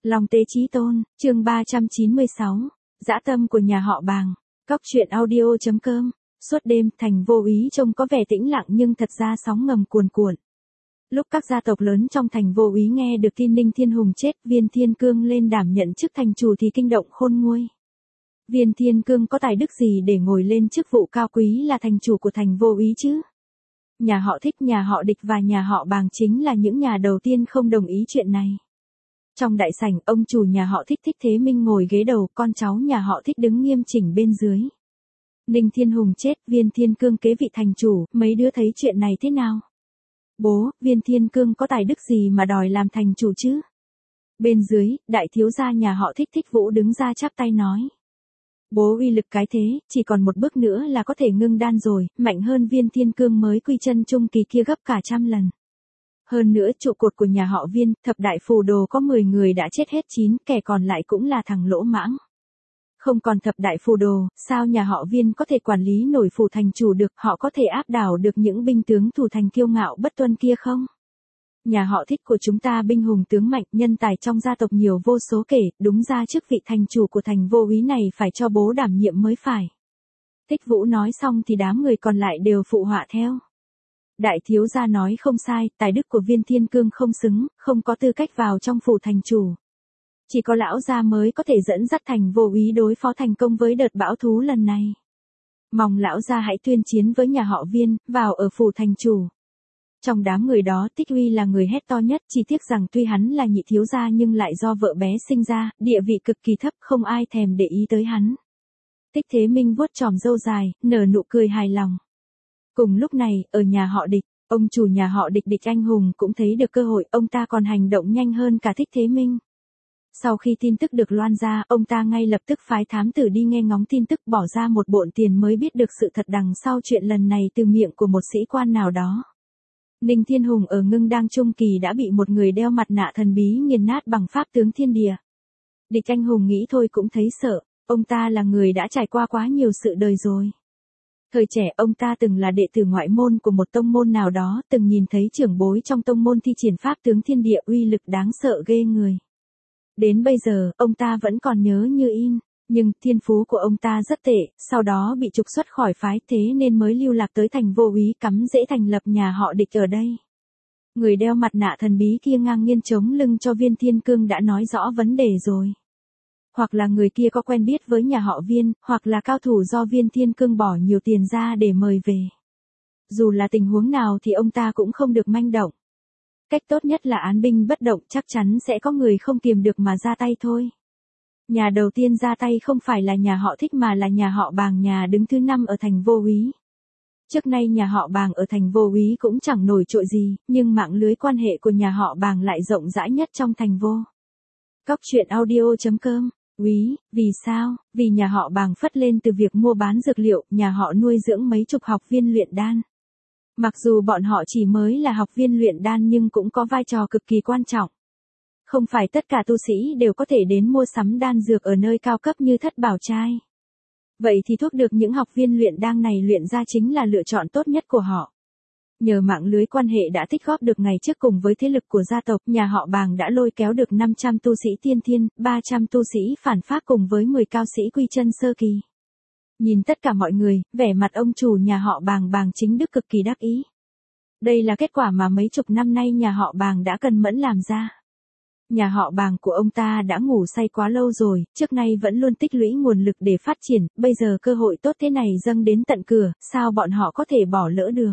Long Tế Chí Tôn, chương 396, dã tâm của nhà họ Bàng, cóc truyện audio.com, suốt đêm thành Vô Úy trông có vẻ tĩnh lặng nhưng thật ra sóng ngầm cuồn cuộn. Lúc các gia tộc lớn trong thành Vô Úy nghe được tin Ninh Thiên Hùng chết, Viên Thiên Cương lên đảm nhận chức thành chủ thì kinh động khôn nguôi. Viên Thiên Cương có tài đức gì để ngồi lên chức vụ cao quý là thành chủ của thành Vô Úy chứ? Nhà họ Thích, nhà họ Địch và nhà họ Bàng chính là những nhà đầu tiên không đồng ý chuyện này. Trong đại sảnh, ông chủ nhà họ Thích Thích Thế Minh ngồi ghế đầu, con cháu nhà họ Thích đứng nghiêm chỉnh bên dưới. Ninh Thiên Hùng chết, Viên Thiên Cương kế vị thành chủ, mấy đứa thấy chuyện này thế nào? Bố, Viên Thiên Cương có tài đức gì mà đòi làm thành chủ chứ? Bên dưới, đại thiếu gia nhà họ Thích Thích Vũ đứng ra chắp tay nói. Bố uy lực cái thế, chỉ còn một bước nữa là có thể ngưng đan rồi, mạnh hơn Viên Thiên Cương mới quy chân trung kỳ kia gấp cả 100 lần. Hơn nữa trụ cột của nhà họ Viên, thập đại phù đồ có 10 người đã chết hết 9, kẻ còn lại cũng là thằng lỗ mãng. Không còn thập đại phù đồ, sao nhà họ Viên có thể quản lý nổi phủ thành chủ được, họ có thể áp đảo được những binh tướng thủ thành kiêu ngạo bất tuân kia không? Nhà họ Thích của chúng ta binh hùng tướng mạnh, nhân tài trong gia tộc nhiều vô số kể, đúng ra chức vị thành chủ của thành Vô Úy này phải cho bố đảm nhiệm mới phải. Thích Vũ nói xong thì đám người còn lại đều phụ họa theo. Đại thiếu gia nói không sai, tài đức của Viên Thiên Cương không xứng, không có tư cách vào trong phủ thành chủ. Chỉ có lão gia mới có thể dẫn dắt thành Vô Úy đối phó thành công với đợt bão thú lần này. Mong lão gia hãy tuyên chiến với nhà họ Viên, vào ở phủ thành chủ. Trong đám người đó, Tích Uy là người hét to nhất, chỉ tiếc rằng tuy hắn là nhị thiếu gia nhưng lại do vợ bé sinh ra, địa vị cực kỳ thấp, không ai thèm để ý tới hắn. Tích Thế Minh vuốt chòm râu dài, nở nụ cười hài lòng. Cùng lúc này, ở nhà họ Địch, ông chủ nhà họ Địch Địch Anh Hùng cũng thấy được cơ hội, ông ta còn hành động nhanh hơn cả Thích Thế Minh. Sau khi tin tức được loan ra, ông ta ngay lập tức phái thám tử đi nghe ngóng tin tức, bỏ ra một bộn tiền mới biết được sự thật đằng sau chuyện lần này từ miệng của một sĩ quan nào đó. Ninh Thiên Hùng ở ngưng đang trung kỳ đã bị một người đeo mặt nạ thần bí nghiền nát bằng pháp tướng thiên địa. Địch Anh Hùng nghĩ thôi cũng thấy sợ, ông ta là người đã trải qua quá nhiều sự đời rồi. Thời trẻ ông ta từng là đệ tử ngoại môn của một tông môn nào đó, từng nhìn thấy trưởng bối trong tông môn thi triển pháp tướng thiên địa uy lực đáng sợ ghê người. Đến bây giờ, ông ta vẫn còn nhớ như in, nhưng thiên phú của ông ta rất tệ, sau đó bị trục xuất khỏi phái, thế nên mới lưu lạc tới thành Vô Úy, cắm rễ thành lập nhà họ Địch ở đây. Người đeo mặt nạ thần bí kia ngang nhiên chống lưng cho Viên Thiên Cương đã nói rõ vấn đề rồi. Hoặc là người kia có quen biết với nhà họ Viên, hoặc là cao thủ do Viên Thiên Cương bỏ nhiều tiền ra để mời về. Dù là tình huống nào thì ông ta cũng không được manh động. Cách tốt nhất là án binh bất động, chắc chắn sẽ có người không kiềm được mà ra tay thôi. Nhà đầu tiên ra tay không phải là nhà họ Thích mà là nhà họ Bàng, nhà đứng thứ 5 ở thành Vô Úy. Trước nay nhà họ Bàng ở thành Vô Úy cũng chẳng nổi trội gì, nhưng mạng lưới quan hệ của nhà họ Bàng lại rộng rãi nhất trong thành Vô. Cóc truyện audio.com. Úy, vì sao? Vì nhà họ Bàng phất lên từ việc mua bán dược liệu, nhà họ nuôi dưỡng mấy chục học viên luyện đan. Mặc dù bọn họ chỉ mới là học viên luyện đan nhưng cũng có vai trò cực kỳ quan trọng. Không phải tất cả tu sĩ đều có thể đến mua sắm đan dược ở nơi cao cấp như Thất Bảo Trai. Vậy thì thuốc được những học viên luyện đan này luyện ra chính là lựa chọn tốt nhất của họ. Nhờ mạng lưới quan hệ đã tích góp được ngày trước cùng với thế lực của gia tộc, nhà họ Bàng đã lôi kéo được 500 tu sĩ tiên thiên, 300 tu sĩ phản pháp cùng với 10 cao sĩ quy chân sơ kỳ. Nhìn tất cả mọi người, vẻ mặt ông chủ nhà họ Bàng Bàng Chính Đức cực kỳ đắc ý. Đây là kết quả mà mấy chục năm nay nhà họ Bàng đã cần mẫn làm ra. Nhà họ Bàng của ông ta đã ngủ say quá lâu rồi, trước nay vẫn luôn tích lũy nguồn lực để phát triển, bây giờ cơ hội tốt thế này dâng đến tận cửa, sao bọn họ có thể bỏ lỡ được.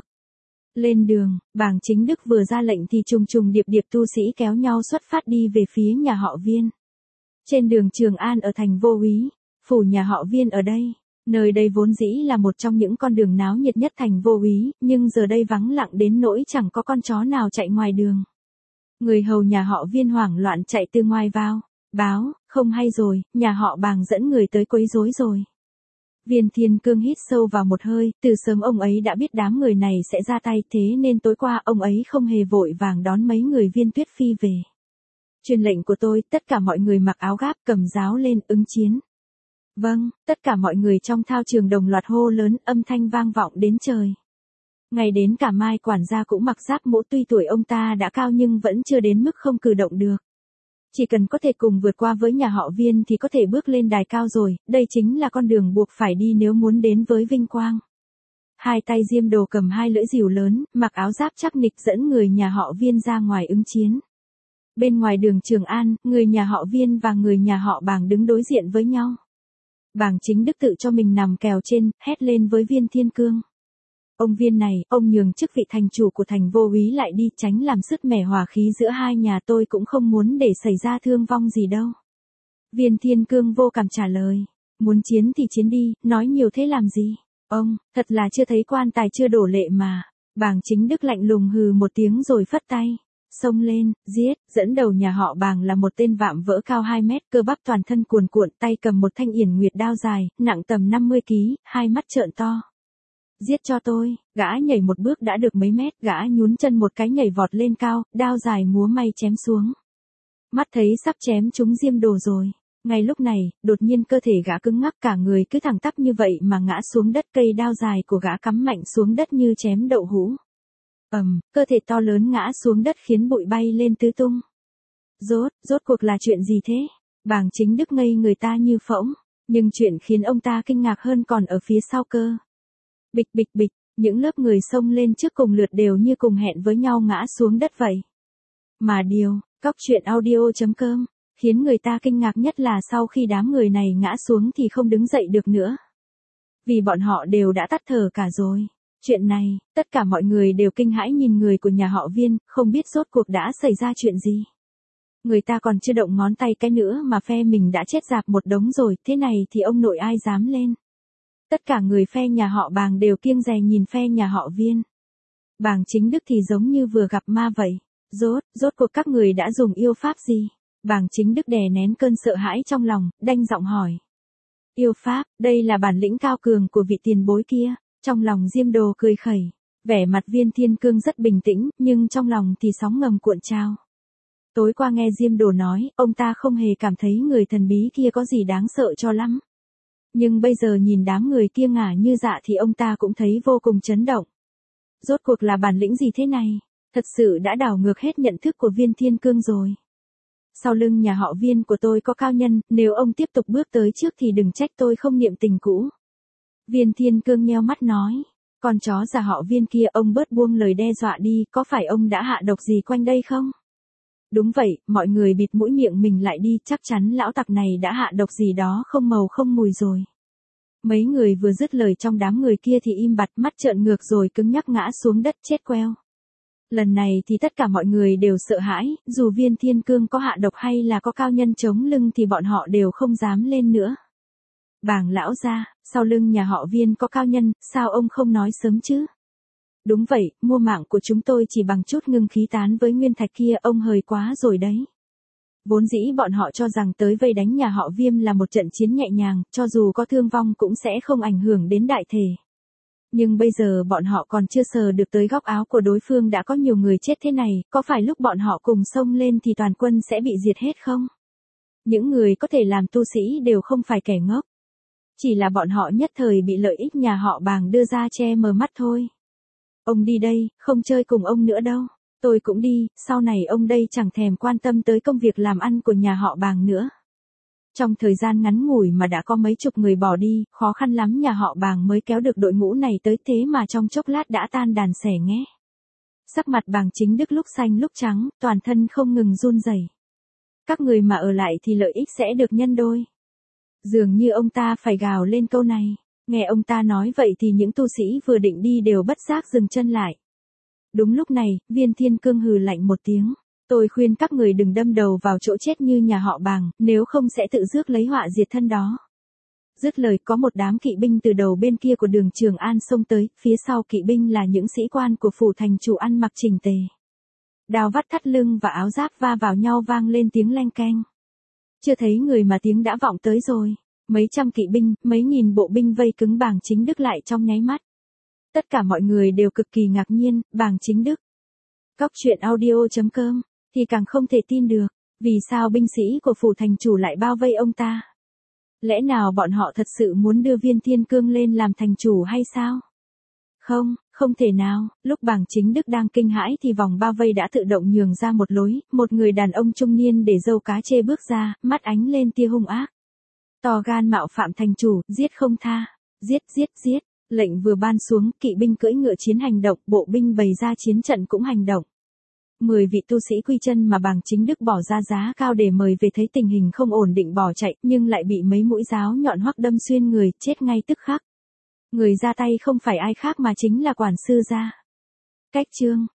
Lên đường, Bàng Chính Đức vừa ra lệnh thì trùng trùng điệp điệp tu sĩ kéo nhau xuất phát đi về phía nhà họ Viên. Trên đường Trường An ở thành Vô Úy, phủ nhà họ Viên ở đây. Nơi đây vốn dĩ là một trong những con đường náo nhiệt nhất thành Vô Úy, nhưng giờ đây vắng lặng đến nỗi chẳng có con chó nào chạy ngoài đường. Người hầu nhà họ Viên hoảng loạn chạy từ ngoài vào, báo, không hay rồi, nhà họ Bàng dẫn người tới quấy rối rồi. Viên Thiên Cương hít sâu vào một hơi, từ sớm ông ấy đã biết đám người này sẽ ra tay, thế nên tối qua ông ấy không hề vội vàng đón mấy người Viên Tuyết Phi về. Truyền lệnh của tôi, tất cả mọi người mặc áo gáp cầm giáo lên ứng chiến. Vâng, tất cả mọi người trong thao trường đồng loạt hô lớn, âm thanh vang vọng đến trời. Ngày đến cả Mai quản gia cũng mặc giáp mũ, tuy tuổi ông ta đã cao nhưng vẫn chưa đến mức không cử động được. Chỉ cần có thể cùng vượt qua với nhà họ Viên thì có thể bước lên đài cao rồi, đây chính là con đường buộc phải đi nếu muốn đến với vinh quang. Hai tay Diêm Đồ cầm hai lưỡi rìu lớn, mặc áo giáp chắc nịch dẫn người nhà họ Viên ra ngoài ứng chiến. Bên ngoài đường Trường An, người nhà họ Viên và người nhà họ Bàng đứng đối diện với nhau. Bàng Chính Đức tự cho mình nằm kèo trên, hét lên với Viên Thiên Cương. Ông Viên này, ông nhường chức vị thành chủ của thành Vô Úy lại đi, tránh làm sứt mẻ hòa khí giữa hai nhà, tôi cũng không muốn để xảy ra thương vong gì đâu. Viên Thiên Cương vô cảm trả lời. Muốn chiến thì chiến đi, nói nhiều thế làm gì? Ông, thật là chưa thấy quan tài chưa đổ lệ mà. Bàng Chính Đức lạnh lùng hừ một tiếng rồi phất tay. Xông lên, giết, dẫn đầu nhà họ Bàng là một tên vạm vỡ cao 2 mét, cơ bắp toàn thân cuồn cuộn, tay cầm một thanh yển nguyệt đao dài, nặng tầm 50 kg, hai mắt trợn to. Giết cho tôi, gã nhảy một bước đã được mấy mét, gã nhún chân một cái nhảy vọt lên cao, đao dài múa may chém xuống. Mắt thấy sắp chém trúng Diêm Đồ rồi. Ngay lúc này, đột nhiên cơ thể gã cứng ngắc, cả người cứ thẳng tắp như vậy mà ngã xuống đất, cây đao dài của gã cắm mạnh xuống đất như chém đậu hũ. Cơ thể to lớn ngã xuống đất khiến bụi bay lên tứ tung. Rốt cuộc là chuyện gì thế? Bàng Chính Đức ngây người ta như phỗng, nhưng chuyện khiến ông ta kinh ngạc hơn còn ở phía sau cơ. Bịch bịch bịch, những lớp người xông lên trước cùng lượt đều như cùng hẹn với nhau ngã xuống đất vậy. Mà điều, Cóc Truyện Audio.com, khiến người ta kinh ngạc nhất là sau khi đám người này ngã xuống thì không đứng dậy được nữa. Vì bọn họ đều đã tắt thở cả rồi. Chuyện này, tất cả mọi người đều kinh hãi nhìn người của nhà họ Viên, không biết rốt cuộc đã xảy ra chuyện gì. Người ta còn chưa động ngón tay cái nữa mà phe mình đã chết rạp một đống rồi, thế này thì ông nội ai dám lên. Tất cả người phe nhà họ Bàng đều kiêng dè nhìn phe nhà họ Viên. Bàng Chính Đức thì giống như vừa gặp ma vậy. Rốt cuộc các người đã dùng yêu pháp gì? Bàng Chính Đức đè nén cơn sợ hãi trong lòng, đanh giọng hỏi. Yêu pháp, đây là bản lĩnh cao cường của vị tiền bối kia. Trong lòng Diêm Đồ cười khẩy. Vẻ mặt Viên Thiên Cương rất bình tĩnh, nhưng trong lòng thì sóng ngầm cuộn trào. Tối qua nghe Diêm Đồ nói, ông ta không hề cảm thấy người thần bí kia có gì đáng sợ cho lắm. Nhưng bây giờ nhìn đám người kia ngả như dạ thì ông ta cũng thấy vô cùng chấn động. Rốt cuộc là bản lĩnh gì thế này? Thật sự đã đảo ngược hết nhận thức của Viên Thiên Cương rồi. Sau lưng nhà họ Viên của tôi có cao nhân, nếu ông tiếp tục bước tới trước thì đừng trách tôi không niệm tình cũ. Viên Thiên Cương nheo mắt nói. Con chó già họ Viên kia, ông bớt buông lời đe dọa đi, có phải ông đã hạ độc gì quanh đây không? Đúng vậy, mọi người bịt mũi miệng mình lại đi, chắc chắn lão tặc này đã hạ độc gì đó không màu không mùi rồi. Mấy người vừa dứt lời trong đám người kia thì im bặt, mắt trợn ngược rồi cứng nhắc ngã xuống đất chết queo. Lần này thì tất cả mọi người đều sợ hãi, dù Viên Thiên Cương có hạ độc hay là có cao nhân chống lưng thì bọn họ đều không dám lên nữa. Bàng lão gia, sau lưng nhà họ Viên có cao nhân, sao ông không nói sớm chứ? Đúng vậy, mua mạng của chúng tôi chỉ bằng chút ngưng khí tán với nguyên thạch kia, ông hời quá rồi đấy. Vốn dĩ bọn họ cho rằng tới vây đánh nhà họ Viêm là một trận chiến nhẹ nhàng, cho dù có thương vong cũng sẽ không ảnh hưởng đến đại thể. Nhưng bây giờ bọn họ còn chưa sờ được tới góc áo của đối phương đã có nhiều người chết thế này, có phải lúc bọn họ cùng xông lên thì toàn quân sẽ bị diệt hết không? Những người có thể làm tu sĩ đều không phải kẻ ngốc. Chỉ là bọn họ nhất thời bị lợi ích nhà họ Bàng đưa ra che mờ mắt thôi. Ông đi đây, không chơi cùng ông nữa đâu. Tôi cũng đi, sau này ông đây chẳng thèm quan tâm tới công việc làm ăn của nhà họ Bàng nữa. Trong thời gian ngắn ngủi mà đã có mấy chục người bỏ đi, khó khăn lắm nhà họ Bàng mới kéo được đội ngũ này tới, thế mà trong chốc lát đã tan đàn xẻ nghé. Sắc mặt Bàng Chính Đức lúc xanh lúc trắng, toàn thân không ngừng run rẩy. Các người mà ở lại thì lợi ích sẽ được nhân đôi. Dường như ông ta phải gào lên câu này. Nghe ông ta nói vậy thì những tu sĩ vừa định đi đều bất giác dừng chân lại. Đúng lúc này, Viên Thiên Cương hừ lạnh một tiếng. Tôi khuyên các người đừng đâm đầu vào chỗ chết như nhà họ Bàng, nếu không sẽ tự rước lấy họa diệt thân đó. Dứt lời có một đám kỵ binh từ đầu bên kia của đường Trường An xông tới, phía sau kỵ binh là những sĩ quan của phủ thành chủ ăn mặc chỉnh tề. Đao vắt thắt lưng và áo giáp va vào nhau vang lên tiếng leng keng. Chưa thấy người mà tiếng đã vọng tới rồi. Mấy trăm kỵ binh, mấy nghìn bộ binh vây cứng Bàng Chính Đức lại trong nháy mắt. Tất cả mọi người đều cực kỳ ngạc nhiên, Bàng Chính Đức. Cóc Truyện Audio.com, thì càng không thể tin được, vì sao binh sĩ của phủ thành chủ lại bao vây ông ta? Lẽ nào bọn họ thật sự muốn đưa Viên Thiên Cương lên làm thành chủ hay sao? Không, không thể nào, lúc bàng chính đức đang kinh hãi thì vòng bao vây đã tự động nhường ra một lối, một người đàn ông trung niên để râu cá chê bước ra, mắt ánh lên tia hung ác. To gan mạo phạm thành chủ, giết không tha, giết giết giết, lệnh vừa ban xuống, kỵ binh cưỡi ngựa chiến hành động, bộ binh bày ra chiến trận cũng hành động. 10 vị tu sĩ quy chân mà bàng chính đức bỏ ra giá cao để mời về thấy tình hình không ổn định bỏ chạy, nhưng lại bị mấy mũi giáo nhọn hoắc đâm xuyên người, chết ngay tức khắc. Người ra tay không phải ai khác mà chính là quản sư gia. Cách chương